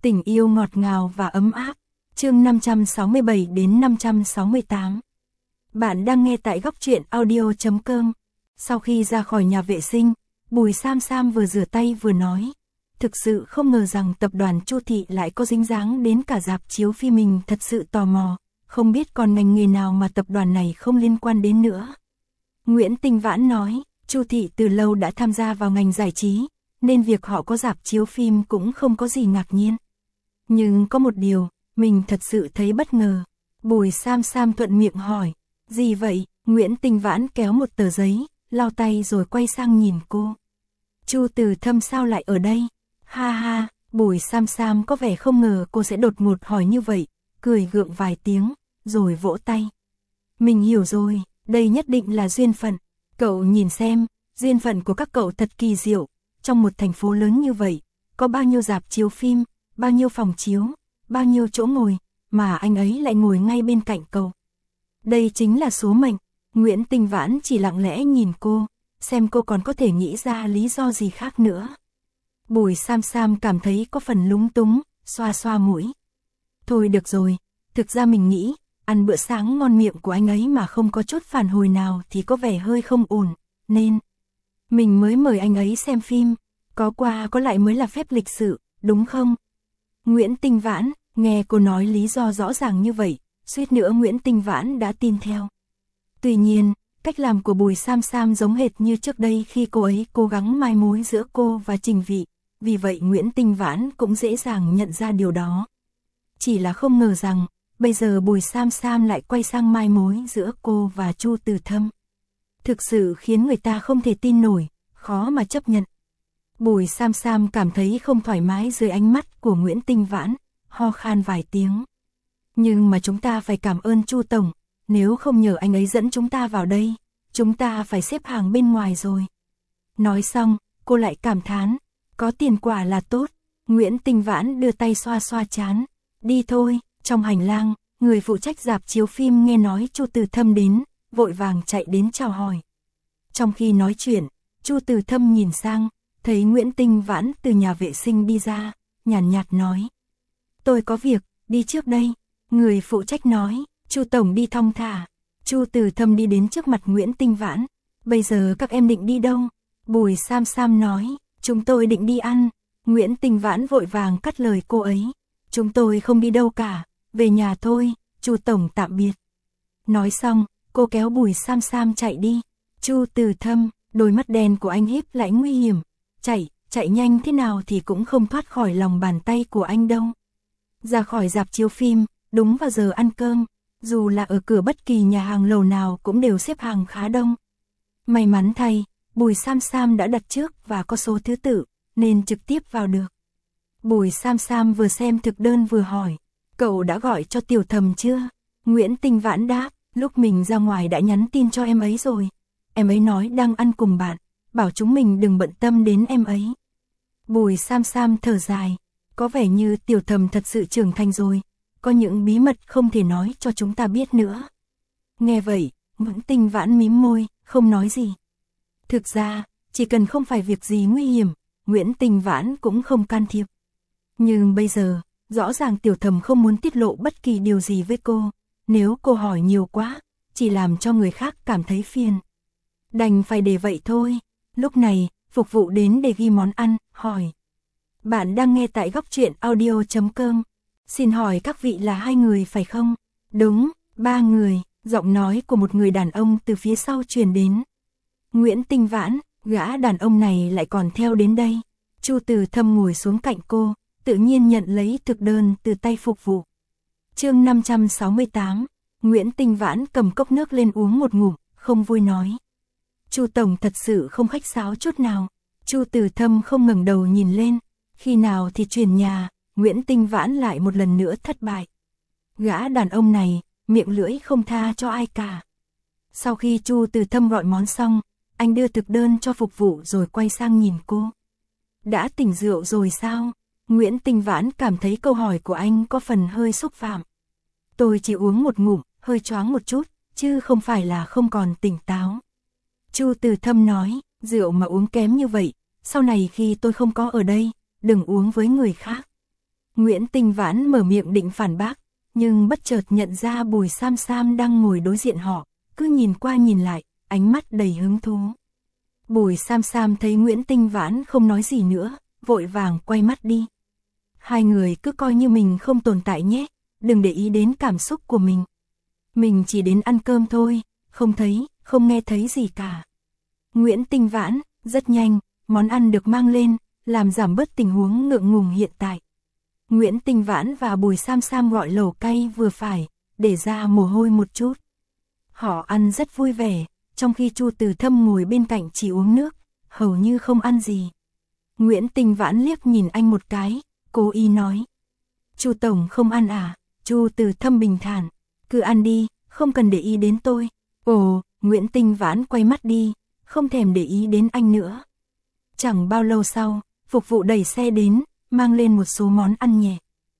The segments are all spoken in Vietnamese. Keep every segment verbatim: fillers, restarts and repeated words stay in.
Tình yêu ngọt ngào và ấm áp. Chương năm trăm sáu mươi bảy đến năm trăm sáu mươi tám. Bạn đang nghe tại góc truyện audio chấm com. Sau khi ra khỏi nhà vệ sinh, Bùi Sam Sam vừa rửa tay vừa nói, thực sự không ngờ rằng tập đoàn Chu Thị lại có dính dáng đến cả rạp chiếu phim, mình thật sự tò mò, không biết còn ngành nghề nào mà tập đoàn này không liên quan đến nữa. Nguyễn Tinh Vãn nói, Chu Thị từ lâu đã tham gia vào ngành giải trí, nên việc họ có rạp chiếu phim cũng không có gì ngạc nhiên. Nhưng có một điều, mình thật sự thấy bất ngờ. Bùi Sam Sam thuận miệng hỏi, gì vậy? Nguyễn Tinh Vãn kéo một tờ giấy, lau tay rồi quay sang nhìn cô. Chu Từ Thâm sao lại ở đây? Ha ha, Bùi Sam Sam có vẻ không ngờ cô sẽ đột ngột hỏi như vậy, cười gượng vài tiếng, rồi vỗ tay. Mình hiểu rồi, đây nhất định là duyên phận. Cậu nhìn xem, duyên phận của các cậu thật kỳ diệu. Trong một thành phố lớn như vậy, có bao nhiêu rạp chiếu phim, bao nhiêu phòng chiếu, bao nhiêu chỗ ngồi, mà anh ấy lại ngồi ngay bên cạnh cậu. Đây chính là số mệnh. Nguyễn Tinh Vãn chỉ lặng lẽ nhìn cô, xem cô còn có thể nghĩ ra lý do gì khác nữa. Bùi Sam Sam cảm thấy có phần lúng túng, xoa xoa mũi. Thôi được rồi, thực ra mình nghĩ, ăn bữa sáng ngon miệng của anh ấy mà không có chút phản hồi nào thì có vẻ hơi không ổn, nên mình mới mời anh ấy xem phim, có qua có lại mới là phép lịch sự, đúng không? Nguyễn Tinh Vãn, nghe cô nói lý do rõ ràng như vậy, suýt nữa Nguyễn Tinh Vãn đã tin theo. Tuy nhiên, cách làm của Bùi Sam Sam giống hệt như trước đây khi cô ấy cố gắng mai mối giữa cô và Trình Vị, vì vậy Nguyễn Tinh Vãn cũng dễ dàng nhận ra điều đó. Chỉ là không ngờ rằng, bây giờ Bùi Sam Sam lại quay sang mai mối giữa cô và Chu Từ Thâm. Thực sự khiến người ta không thể tin nổi, khó mà chấp nhận. Bùi Sam Sam cảm thấy không thoải mái dưới ánh mắt của Nguyễn Tinh Vãn, ho khan vài tiếng. Nhưng mà chúng ta phải cảm ơn Chu Tổng, nếu không nhờ anh ấy dẫn chúng ta vào đây, chúng ta phải xếp hàng bên ngoài rồi. Nói xong, cô lại cảm thán, có tiền quả là tốt. Nguyễn Tinh Vãn đưa tay xoa xoa trán, đi thôi. Trong hành lang, người phụ trách rạp chiếu phim nghe nói Chu Từ Thâm đến, vội vàng chạy đến chào hỏi. Trong khi nói chuyện, Chu Từ Thâm nhìn sang, thấy Nguyễn Tinh Vãn từ nhà vệ sinh đi ra, nhàn nhạt, nhạt nói. Tôi có việc, đi trước đây. Người phụ trách nói, Chu Tổng đi thong thả. Chu Từ Thâm đi đến trước mặt Nguyễn Tinh Vãn. Bây giờ các em định đi đâu? Bùi Sam Sam nói, chúng tôi định đi ăn. Nguyễn Tinh Vãn vội vàng cắt lời cô ấy. Chúng tôi không đi đâu cả, về nhà thôi, Chu Tổng tạm biệt. Nói xong, cô kéo Bùi Sam Sam chạy đi. Chu Từ Thâm, đôi mắt đen của anh híp lại nguy hiểm. Chạy, chạy nhanh thế nào thì cũng không thoát khỏi lòng bàn tay của anh đâu. Ra khỏi rạp chiếu phim, đúng vào giờ ăn cơm, dù là ở cửa bất kỳ nhà hàng lầu nào cũng đều xếp hàng khá đông. May mắn thay, Bùi Sam Sam đã đặt trước và có số thứ tự, nên trực tiếp vào được. Bùi Sam Sam vừa xem thực đơn vừa hỏi, cậu đã gọi cho Tiểu Thầm chưa? Nguyễn Tinh Vãn đáp, lúc mình ra ngoài đã nhắn tin cho em ấy rồi. Em ấy nói đang ăn cùng bạn, bảo chúng mình đừng bận tâm đến em ấy. Bùi Sam Sam thở dài, có vẻ như Tiểu Thầm thật sự trưởng thành rồi, có những bí mật không thể nói cho chúng ta biết nữa. Nghe vậy, Nguyễn Tinh Vãn mím môi, không nói gì. Thực ra, chỉ cần không phải việc gì nguy hiểm, Nguyễn Tinh Vãn cũng không can thiệp. Nhưng bây giờ, rõ ràng Tiểu Thầm không muốn tiết lộ bất kỳ điều gì với cô, nếu cô hỏi nhiều quá, chỉ làm cho người khác cảm thấy phiền. Đành phải để vậy thôi. Lúc này, phục vụ đến để ghi món ăn, hỏi. Bạn đang nghe tại góc truyện audio chấm com. Xin hỏi các vị là hai người phải không? Đúng, ba người, giọng nói của một người đàn ông từ phía sau truyền đến. Nguyễn Tinh Vãn, gã đàn ông này lại còn theo đến đây. Chu Từ Thâm ngồi xuống cạnh cô, tự nhiên nhận lấy thực đơn từ tay phục vụ. Chương năm trăm sáu mươi tám, Nguyễn Tinh Vãn cầm cốc nước lên uống một ngụm, không vui nói. Chu Tổng thật sự không khách sáo chút nào. Chu Từ Thâm không ngẩng đầu nhìn lên, khi nào thì chuyển nhà, Nguyễn Tinh Vãn lại một lần nữa thất bại. Gã đàn ông này, miệng lưỡi không tha cho ai cả. Sau khi Chu Từ Thâm gọi món xong, anh đưa thực đơn cho phục vụ rồi quay sang nhìn cô. Đã tỉnh rượu rồi sao? Nguyễn Tinh Vãn cảm thấy câu hỏi của anh có phần hơi xúc phạm. Tôi chỉ uống một ngụm, hơi choáng một chút, chứ không phải là không còn tỉnh táo. Chu Từ Thâm nói, rượu mà uống kém như vậy, sau này khi tôi không có ở đây, đừng uống với người khác. Nguyễn Tinh Vãn mở miệng định phản bác, nhưng bất chợt nhận ra Bùi Sam Sam đang ngồi đối diện họ, cứ nhìn qua nhìn lại, ánh mắt đầy hứng thú. Bùi Sam Sam thấy Nguyễn Tinh Vãn không nói gì nữa, vội vàng quay mắt đi. Hai người cứ coi như mình không tồn tại nhé, đừng để ý đến cảm xúc của mình. Mình chỉ đến ăn cơm thôi, không thấy, không nghe thấy gì cả. Nguyễn Tinh Vãn, rất nhanh, món ăn được mang lên, làm giảm bớt tình huống ngượng ngùng hiện tại. Nguyễn Tinh Vãn và Bùi Sam Sam gọi lẩu cay vừa phải, để ra mồ hôi một chút. Họ ăn rất vui vẻ, trong khi Chu Từ Thâm ngồi bên cạnh chỉ uống nước, hầu như không ăn gì. Nguyễn Tinh Vãn liếc nhìn anh một cái, cố ý nói. Chu Tổng không ăn à? Chu Từ Thâm bình thản, cứ ăn đi, không cần để ý đến tôi. Ồ, Nguyễn Tinh Vãn quay mắt đi, không thèm để ý đến anh nữa. Chẳng bao lâu sau, phục vụ đẩy xe đến, mang lên một số món ăn nhẹ.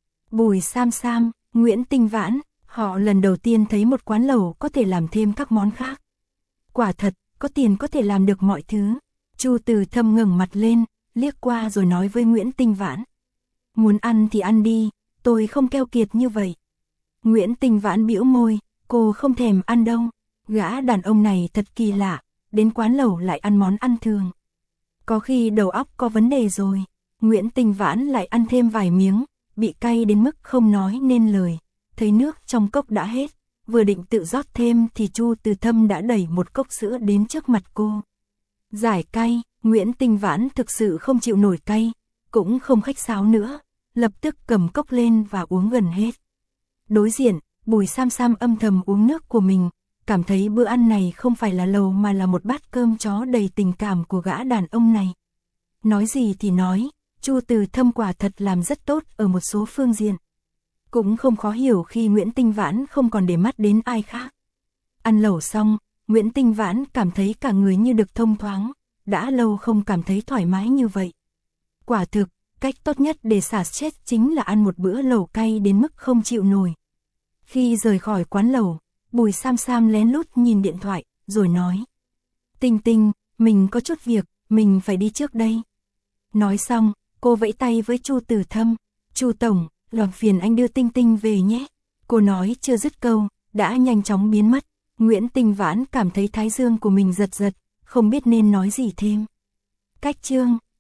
Bùi Sam Sam, Nguyễn Tinh Vãn, họ lần đầu tiên thấy một quán lẩu có thể làm thêm các món khác. Quả thật, có tiền có thể làm được mọi thứ. Chu Từ Thâm ngẩng mặt lên, liếc qua rồi nói với Nguyễn Tinh Vãn. Muốn ăn thì ăn đi, tôi không keo kiệt như vậy. Nguyễn Tinh Vãn bĩu môi, cô không thèm ăn đâu. Gã đàn ông này thật kỳ lạ, đến quán lẩu lại ăn món ăn thường. Có khi đầu óc có vấn đề rồi. Nguyễn Tinh Vãn lại ăn thêm vài miếng, bị cay đến mức không nói nên lời. Thấy nước trong cốc đã hết, vừa định tự rót thêm thì Chu Từ Thâm đã đẩy một cốc sữa đến trước mặt cô. Giải cay, Nguyễn Tinh Vãn thực sự không chịu nổi cay, cũng không khách sáo nữa, lập tức cầm cốc lên và uống gần hết. Đối diện, Bùi Sam Sam âm thầm uống nước của mình, cảm thấy bữa ăn này không phải là lẩu mà là một bát cơm chó đầy tình cảm của gã đàn ông này. Nói gì thì nói, Chu Từ Thâm quả thật làm rất tốt ở một số phương diện. Cũng không khó hiểu khi Nguyễn Tinh Vãn không còn để mắt đến ai khác. Ăn lẩu xong, Nguyễn Tinh Vãn cảm thấy cả người như được thông thoáng, đã lâu không cảm thấy thoải mái như vậy. Quả thực, cách tốt nhất để xả stress chính là ăn một bữa lẩu cay đến mức không chịu nổi. Khi rời khỏi quán lẩu, Bùi Sam Sam lén lút nhìn điện thoại, rồi nói. Tinh Tinh, mình có chút việc, mình phải đi trước đây. Nói xong, cô vẫy tay với Chu Từ Thâm. Chu Tổng, làm phiền anh đưa Tinh Tinh về nhé. Cô nói chưa dứt câu, đã nhanh chóng biến mất. Nguyễn Tinh Vãn cảm thấy thái dương của mình giật giật, không biết nên nói gì thêm. Cách chương